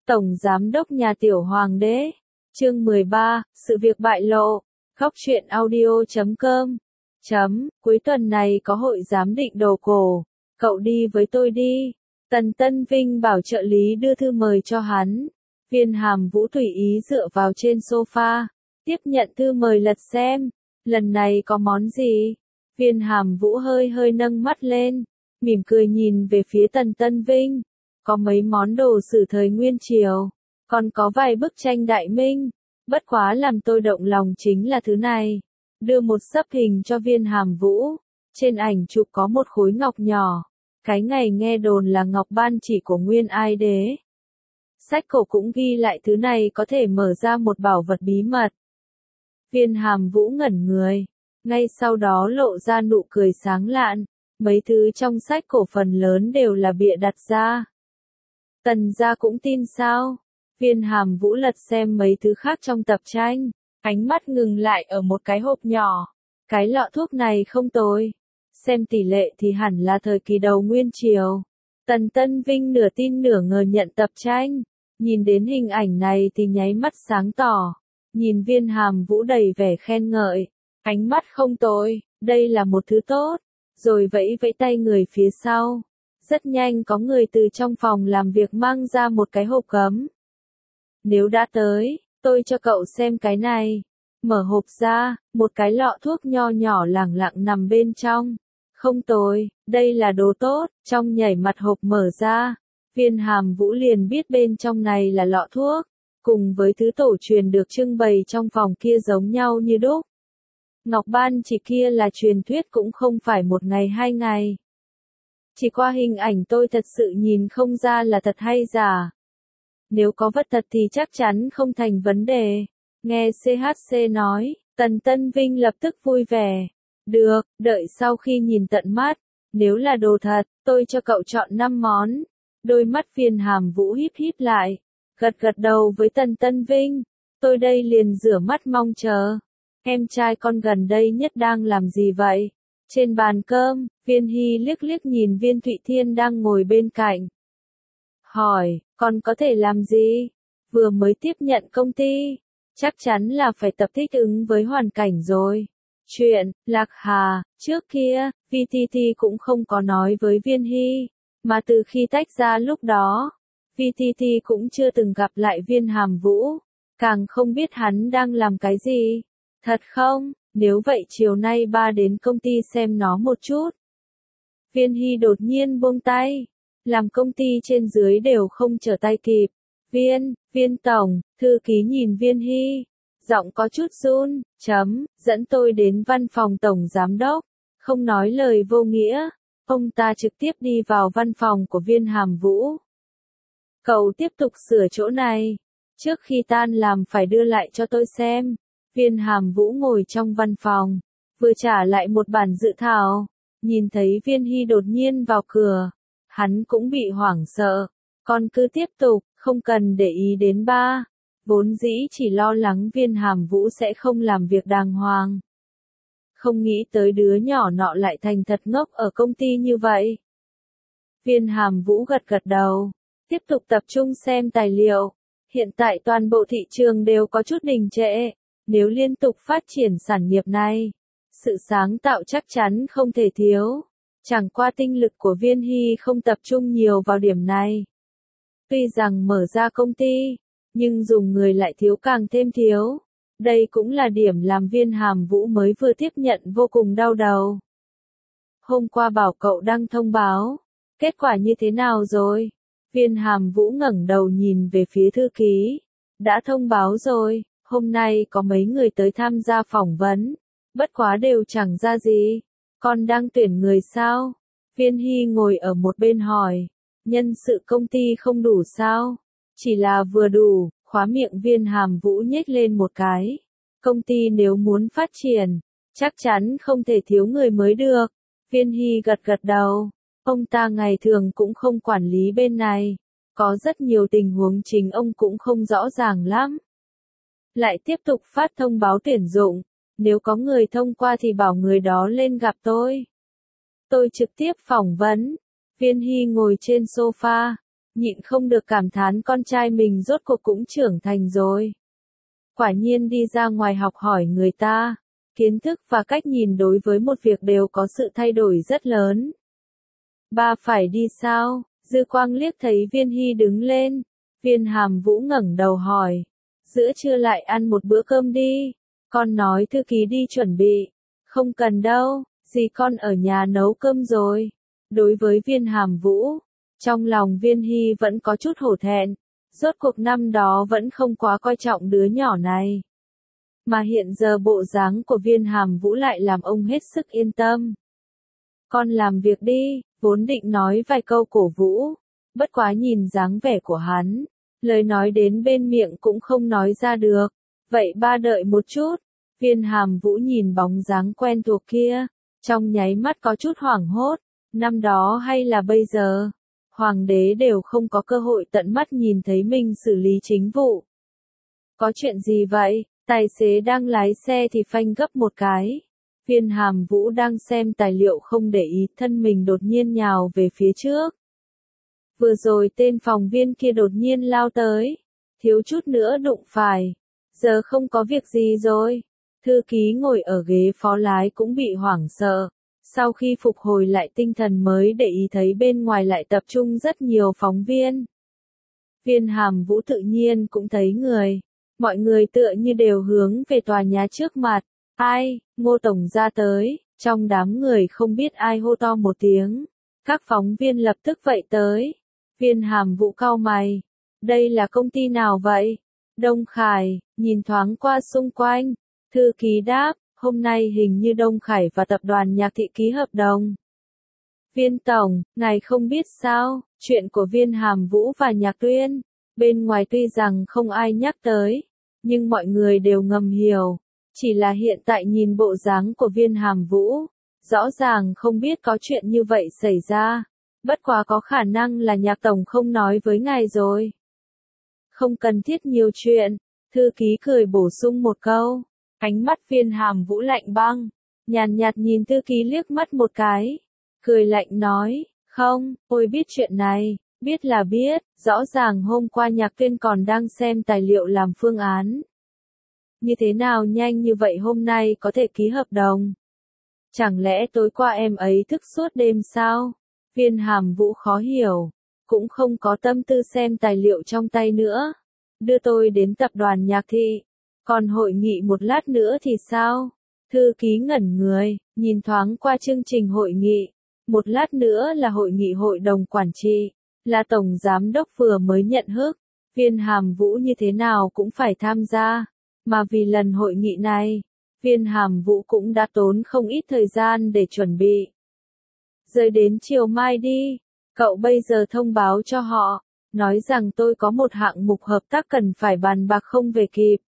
Tổng Giám đốc nhà Tiểu Hoàng đế. Chương 13, sự việc bại lộ. Góc truyện audio.com. Cuối tuần này có hội giám định đồ cổ. Cậu đi với tôi đi. Tần Tân Vinh bảo trợ lý đưa thư mời cho hắn. Viên Hàm Vũ tùy ý dựa vào trên sofa. Tiếp nhận thư mời lật xem. Lần này có món gì? Viên Hàm Vũ hơi hơi nâng mắt lên. Mỉm cười nhìn về phía Tần Tân Vinh. Có mấy món đồ sử thời Nguyên Triều. Còn có vài bức tranh Đại Minh. Bất quá làm tôi động lòng chính là thứ này. Đưa một sấp hình cho Viên Hàm Vũ. Trên ảnh chụp có một khối ngọc nhỏ. Cái ngày nghe đồn là ngọc ban chỉ của Nguyên Ai Đế. Sách cổ cũng ghi lại thứ này có thể mở ra một bảo vật bí mật. Viên Hàm Vũ ngẩn người. Ngay sau đó lộ ra nụ cười sáng lạn. Mấy thứ trong sách cổ phần lớn đều là bịa đặt ra. Tần gia cũng tin sao? Viên Hàm Vũ lật xem mấy thứ khác trong tập tranh. Ánh mắt ngừng lại ở một cái hộp nhỏ. Cái lọ thuốc này không tồi. Xem tỷ lệ thì hẳn là thời kỳ đầu Nguyên Triều. Tần Tân Vinh nửa tin nửa ngờ nhận tập tranh. Nhìn đến hình ảnh này thì nháy mắt sáng tỏ. Nhìn Viên Hàm Vũ đầy vẻ khen ngợi. Ánh mắt không tồi, đây là một thứ tốt. Rồi vẫy vẫy tay người phía sau. Rất nhanh có người từ trong phòng làm việc mang ra một cái hộp gấm. Nếu đã tới, tôi cho cậu xem cái này. Mở hộp ra, một cái lọ thuốc nho nhỏ lẳng lặng nằm bên trong. Không tồi, đây là đồ tốt, trong nhảy mặt hộp mở ra. Viên Hàm Vũ liền biết bên trong này là lọ thuốc. Cùng với thứ tổ truyền được trưng bày trong phòng kia giống nhau như đúc. Ngọc ban chỉ kia là truyền thuyết cũng không phải một ngày hai ngày. Chỉ qua hình ảnh tôi thật sự nhìn không ra là thật hay giả. Nếu có vật thật thì chắc chắn không thành vấn đề. Nghe CHC nói, Tần Tân Vinh lập tức vui vẻ. Được, đợi sau khi nhìn tận mắt. Nếu là đồ thật, tôi cho cậu chọn 5 món. Đôi mắt Viên Hàm Vũ híp híp lại. Gật gật đầu với Tần Tân Vinh. Tôi đây liền rửa mắt mong chờ. Em trai con gần đây nhất đang làm gì vậy? Trên bàn cơm, Viên Hy liếc liếc nhìn Viên Thụy Thiên đang ngồi bên cạnh. Hỏi, con có thể làm gì? Vừa mới tiếp nhận công ty. Chắc chắn là phải tập thích ứng với hoàn cảnh rồi. Chuyện, Lạc Hà, trước kia, VTT cũng không có nói với Viên Hy. Mà từ khi tách ra lúc đó, VTT cũng chưa từng gặp lại Viên Hàm Vũ. Càng không biết hắn đang làm cái gì. Thật không? Nếu vậy chiều nay ba đến công ty xem nó một chút. Viên Hy đột nhiên buông tay. Làm công ty trên dưới đều không trở tay kịp. Viên tổng, thư ký nhìn Viên Hy. Giọng có chút run, dẫn tôi đến văn phòng tổng giám đốc. Không nói lời vô nghĩa. Ông ta trực tiếp đi vào văn phòng của Viên Hàm Vũ. Cậu tiếp tục sửa chỗ này. Trước khi tan làm phải đưa lại cho tôi xem. Viên Hàm Vũ ngồi trong văn phòng, vừa trả lại một bản dự thảo, nhìn thấy Viên Hy đột nhiên vào cửa, hắn cũng bị hoảng sợ, con cứ tiếp tục, không cần để ý đến ba, vốn dĩ chỉ lo lắng Viên Hàm Vũ sẽ không làm việc đàng hoàng. Không nghĩ tới đứa nhỏ nọ lại thành thật ngốc ở công ty như vậy. Viên Hàm Vũ gật gật đầu, tiếp tục tập trung xem tài liệu, hiện tại toàn bộ thị trường đều có chút đình trệ. Nếu liên tục phát triển sản nghiệp này, sự sáng tạo chắc chắn không thể thiếu. Chẳng qua tinh lực của Viên Hy không tập trung nhiều vào điểm này. Tuy rằng mở ra công ty, nhưng dùng người lại thiếu càng thêm thiếu. Đây cũng là điểm làm Viên Hàm Vũ mới vừa tiếp nhận vô cùng đau đầu. Hôm qua bảo cậu đăng thông báo. Kết quả như thế nào rồi? Viên Hàm Vũ ngẩng đầu nhìn về phía thư ký. Đã thông báo rồi. Hôm nay có mấy người tới tham gia phỏng vấn, bất quá đều chẳng ra gì. Con đang tuyển người sao? Viên Hy ngồi ở một bên hỏi, nhân sự công ty không đủ sao? Chỉ là vừa đủ, khóa miệng Viên Hàm Vũ nhếch lên một cái. Công ty nếu muốn phát triển, chắc chắn không thể thiếu người mới được. Viên Hy gật gật đầu, ông ta ngày thường cũng không quản lý bên này. Có rất nhiều tình huống chính ông cũng không rõ ràng lắm. Lại tiếp tục phát thông báo tuyển dụng, nếu có người thông qua thì bảo người đó lên gặp tôi. Tôi trực tiếp phỏng vấn. Viên Hy ngồi trên sofa, nhịn không được cảm thán con trai mình rốt cuộc cũng trưởng thành rồi. Quả nhiên đi ra ngoài học hỏi người ta, kiến thức và cách nhìn đối với một việc đều có sự thay đổi rất lớn. Ba phải đi sao? Dư Quang liếc thấy Viên Hy đứng lên. Viên Hàm Vũ ngẩng đầu hỏi. Giữa trưa lại ăn một bữa cơm đi. Con nói thư ký đi chuẩn bị. Không cần đâu, dì con ở nhà nấu cơm rồi. Đối với Viên Hàm Vũ, trong lòng Viên Hy vẫn có chút hổ thẹn. Rốt cuộc năm đó vẫn không quá coi trọng đứa nhỏ này. Mà hiện giờ bộ dáng của Viên Hàm Vũ lại làm ông hết sức yên tâm. Con làm việc đi, vốn định nói vài câu cổ vũ. Bất quá nhìn dáng vẻ của hắn, lời nói đến bên miệng cũng không nói ra được. Vậy ba đợi một chút. Viên Hàm Vũ nhìn bóng dáng quen thuộc kia, trong nháy mắt có chút hoảng hốt. Năm đó hay là bây giờ, hoàng đế đều không có cơ hội tận mắt nhìn thấy mình xử lý chính vụ. Có chuyện gì vậy? Tài xế đang lái xe thì phanh gấp một cái. Viên Hàm Vũ đang xem tài liệu không để ý, thân mình đột nhiên nhào về phía trước. Vừa rồi tên phòng viên kia đột nhiên lao tới, thiếu chút nữa đụng phải. Giờ không có việc gì rồi. Thư ký ngồi ở ghế phó lái cũng bị hoảng sợ. Sau khi phục hồi lại tinh thần mới để ý thấy bên ngoài lại tập trung rất nhiều phóng viên. Viên Hàm Vũ tự nhiên cũng thấy người. Mọi người tựa như đều hướng về tòa nhà trước mặt. Ai, Ngô Tổng ra tới, trong đám người không biết ai hô to một tiếng. Các phóng viên lập tức vậy tới. Viên Hàm Vũ cau mày. Đây là công ty nào vậy? Đông Khải, nhìn thoáng qua xung quanh. Thư ký đáp, hôm nay hình như Đông Khải và tập đoàn Nhạc Thị ký hợp đồng. Viên Tổng, ngài không biết sao, chuyện của Viên Hàm Vũ và Nhạc Tuyên. Bên ngoài tuy rằng không ai nhắc tới, nhưng mọi người đều ngầm hiểu. Chỉ là hiện tại nhìn bộ dáng của Viên Hàm Vũ, rõ ràng không biết có chuyện như vậy xảy ra. Bất quá có khả năng là Nhạc Tổng không nói với ngài rồi. Không cần thiết nhiều chuyện, thư ký cười bổ sung một câu. Ánh mắt Viên Hàm Vũ lạnh băng, nhàn nhạt nhìn thư ký liếc mắt một cái. Cười lạnh nói, không, tôi biết chuyện này, biết là biết, rõ ràng hôm qua Nhạc Tuyên còn đang xem tài liệu làm phương án. Như thế nào nhanh như vậy hôm nay có thể ký hợp đồng? Chẳng lẽ tối qua em ấy thức suốt đêm sao? Viên Hàm Vũ khó hiểu, cũng không có tâm tư xem tài liệu trong tay nữa. Đưa tôi đến tập đoàn Nhạc Thị, còn hội nghị một lát nữa thì sao? Thư ký ngẩn người, nhìn thoáng qua chương trình hội nghị. Một lát nữa là hội nghị hội đồng quản trị, là tổng giám đốc vừa mới nhận hức. Viên Hàm Vũ như thế nào cũng phải tham gia. Mà vì lần hội nghị này, Viên Hàm Vũ cũng đã tốn không ít thời gian để chuẩn bị. Rời đến chiều mai đi, cậu bây giờ thông báo cho họ, nói rằng tôi có một hạng mục hợp tác cần phải bàn bạc không về kịp.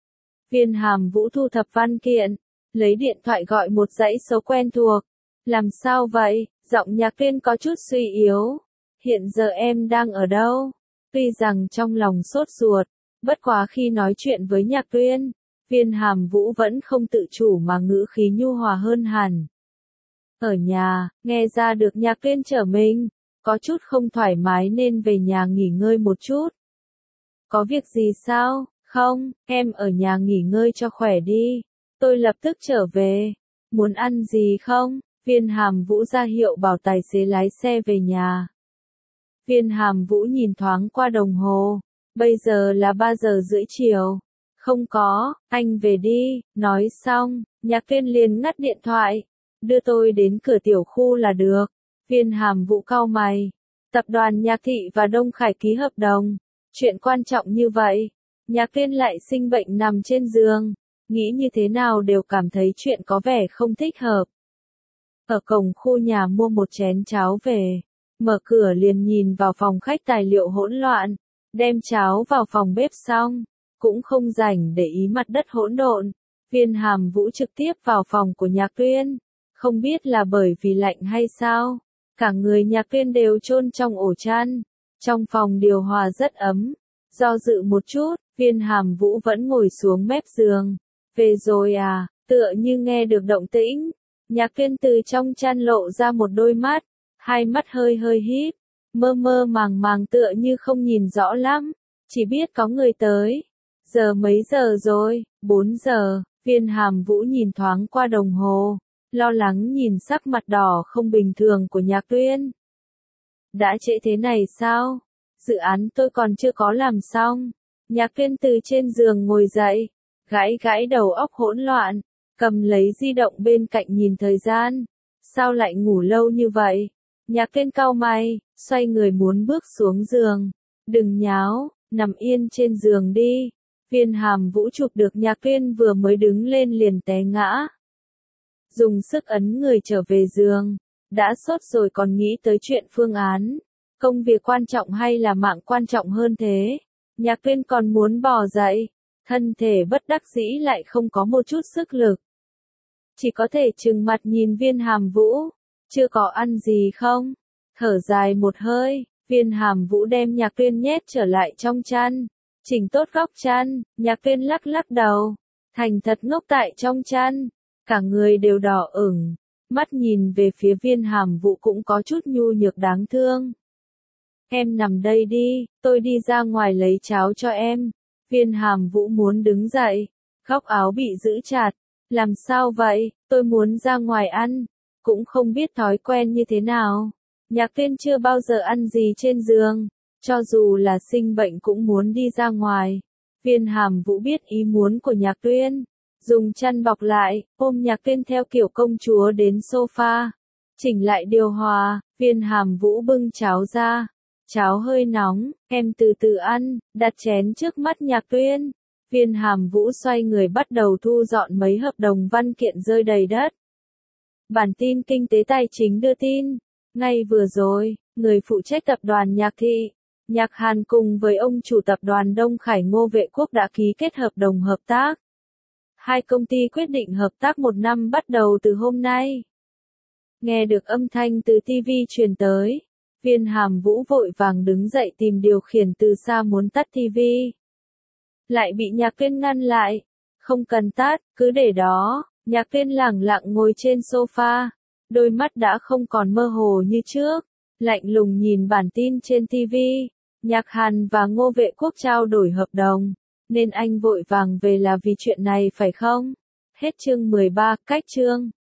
Viên Hàm Vũ thu thập văn kiện, lấy điện thoại gọi một dãy số quen thuộc. Làm sao vậy? Giọng Nhạc Tuyên có chút suy yếu. Hiện giờ em đang ở đâu? Tuy rằng trong lòng sốt ruột, bất quá khi nói chuyện với Nhạc Tuyên, Viên Hàm Vũ vẫn không tự chủ mà ngữ khí nhu hòa hơn hẳn. Ở nhà, nghe ra được Nhạc Tuyên trở mình, có chút không thoải mái nên về nhà nghỉ ngơi một chút. Có việc gì sao? Không, em ở nhà nghỉ ngơi cho khỏe đi. Tôi lập tức trở về. Muốn ăn gì không? Viên Hàm Vũ ra hiệu bảo tài xế lái xe về nhà. Viên Hàm Vũ nhìn thoáng qua đồng hồ. Bây giờ là 3 giờ rưỡi chiều. Không có, anh về đi. Nói xong, Nhạc Tuyên liền ngắt điện thoại. Đưa tôi đến cửa tiểu khu là được. Viên Hàm Vũ cau mày. Tập đoàn Nhạc Thị và Đông Khải ký hợp đồng. Chuyện quan trọng như vậy. Nhạc Tuyên lại sinh bệnh nằm trên giường. Nghĩ như thế nào đều cảm thấy chuyện có vẻ không thích hợp. Ở cổng khu nhà mua một chén cháo về. Mở cửa liền nhìn vào phòng khách tài liệu hỗn loạn. Đem cháo vào phòng bếp xong. Cũng không rảnh để ý mặt đất hỗn độn. Viên Hàm Vũ trực tiếp vào phòng của Nhạc Tuyên. Không biết là bởi vì lạnh hay sao. Cả người Nhạc Tuyên đều chôn trong ổ chăn. Trong phòng điều hòa rất ấm. Do dự một chút, Viên Hàm Vũ vẫn ngồi xuống mép giường. Về rồi à, tựa như nghe được động tĩnh. Nhạc Tuyên từ trong chăn lộ ra một đôi mắt. Hai mắt hơi hơi híp. mơ mơ màng màng tựa như không nhìn rõ lắm, chỉ biết có người tới. Giờ mấy giờ rồi? 4 giờ, Viên Hàm Vũ nhìn thoáng qua đồng hồ, lo lắng nhìn sắc mặt đỏ không bình thường của Nhạc Tuyên. Đã trễ thế này sao? Dự án tôi còn chưa có làm xong. Nhạc Tuyên từ trên giường ngồi dậy, gãi gãi đầu óc hỗn loạn, cầm lấy di động bên cạnh nhìn thời gian. Sao lại ngủ lâu như vậy? Nhạc Tuyên cau mày, xoay người muốn bước xuống giường. Đừng nháo, nằm yên trên giường đi. Viên Hàm Vũ chụp được Nhạc Tuyên vừa mới đứng lên liền té ngã. Dùng sức ấn người trở về giường. Đã sốt rồi còn nghĩ tới chuyện phương án. Công việc quan trọng hay là mạng quan trọng hơn thế? Nhạc Tuyên còn muốn bò dậy. Thân thể bất đắc dĩ lại không có một chút sức lực. Chỉ có thể trừng mặt nhìn Viên Hàm Vũ. Chưa có ăn gì không? Thở dài một hơi, Viên Hàm Vũ đem Nhạc Tuyên nhét trở lại trong chăn. Chỉnh tốt góc chăn, Nhạc Tuyên lắc lắc đầu. Thành thật ngốc tại trong chăn. Cả người đều đỏ ửng. Mắt nhìn về phía Viên Hàm Vũ cũng có chút nhu nhược đáng thương. Em nằm đây đi, tôi đi ra ngoài lấy cháo cho em. Viên Hàm Vũ muốn đứng dậy. Góc áo bị giữ chặt. Làm sao vậy, tôi muốn ra ngoài ăn. Cũng không biết thói quen như thế nào. Nhạc Tuyên chưa bao giờ ăn gì trên giường. Cho dù là sinh bệnh cũng muốn đi ra ngoài. Viên Hàm Vũ biết ý muốn của Nhạc Tuyên. Dùng chăn bọc lại, ôm Nhạc Tuyên theo kiểu công chúa đến sofa. Chỉnh lại điều hòa, Viên Hàm Vũ bưng cháo ra. Cháo hơi nóng, em từ từ ăn, đặt chén trước mắt Nhạc Tuyên. Viên Hàm Vũ xoay người bắt đầu thu dọn mấy hợp đồng văn kiện rơi đầy đất. Bản tin kinh tế tài chính đưa tin. Ngay vừa rồi, người phụ trách tập đoàn Nhạc Thị, Nhạc Hàn cùng với ông chủ tập đoàn Đông Khải Ngô Vệ Quốc đã ký kết hợp đồng hợp tác. Hai công ty quyết định hợp tác 1 năm bắt đầu từ hôm nay. Nghe được âm thanh từ TV truyền tới. Viên Hàm Vũ vội vàng đứng dậy tìm điều khiển từ xa muốn tắt TV. Lại bị Nhạc Tuyên ngăn lại. Không cần tắt, cứ để đó. Nhạc Tuyên lẳng lặng ngồi trên sofa. Đôi mắt đã không còn mơ hồ như trước. Lạnh lùng nhìn bản tin trên TV. Nhạc Hàn và Ngô Vệ Quốc trao đổi hợp đồng. Nên anh vội vàng về là vì chuyện này phải không? Hết chương 13, cách chương.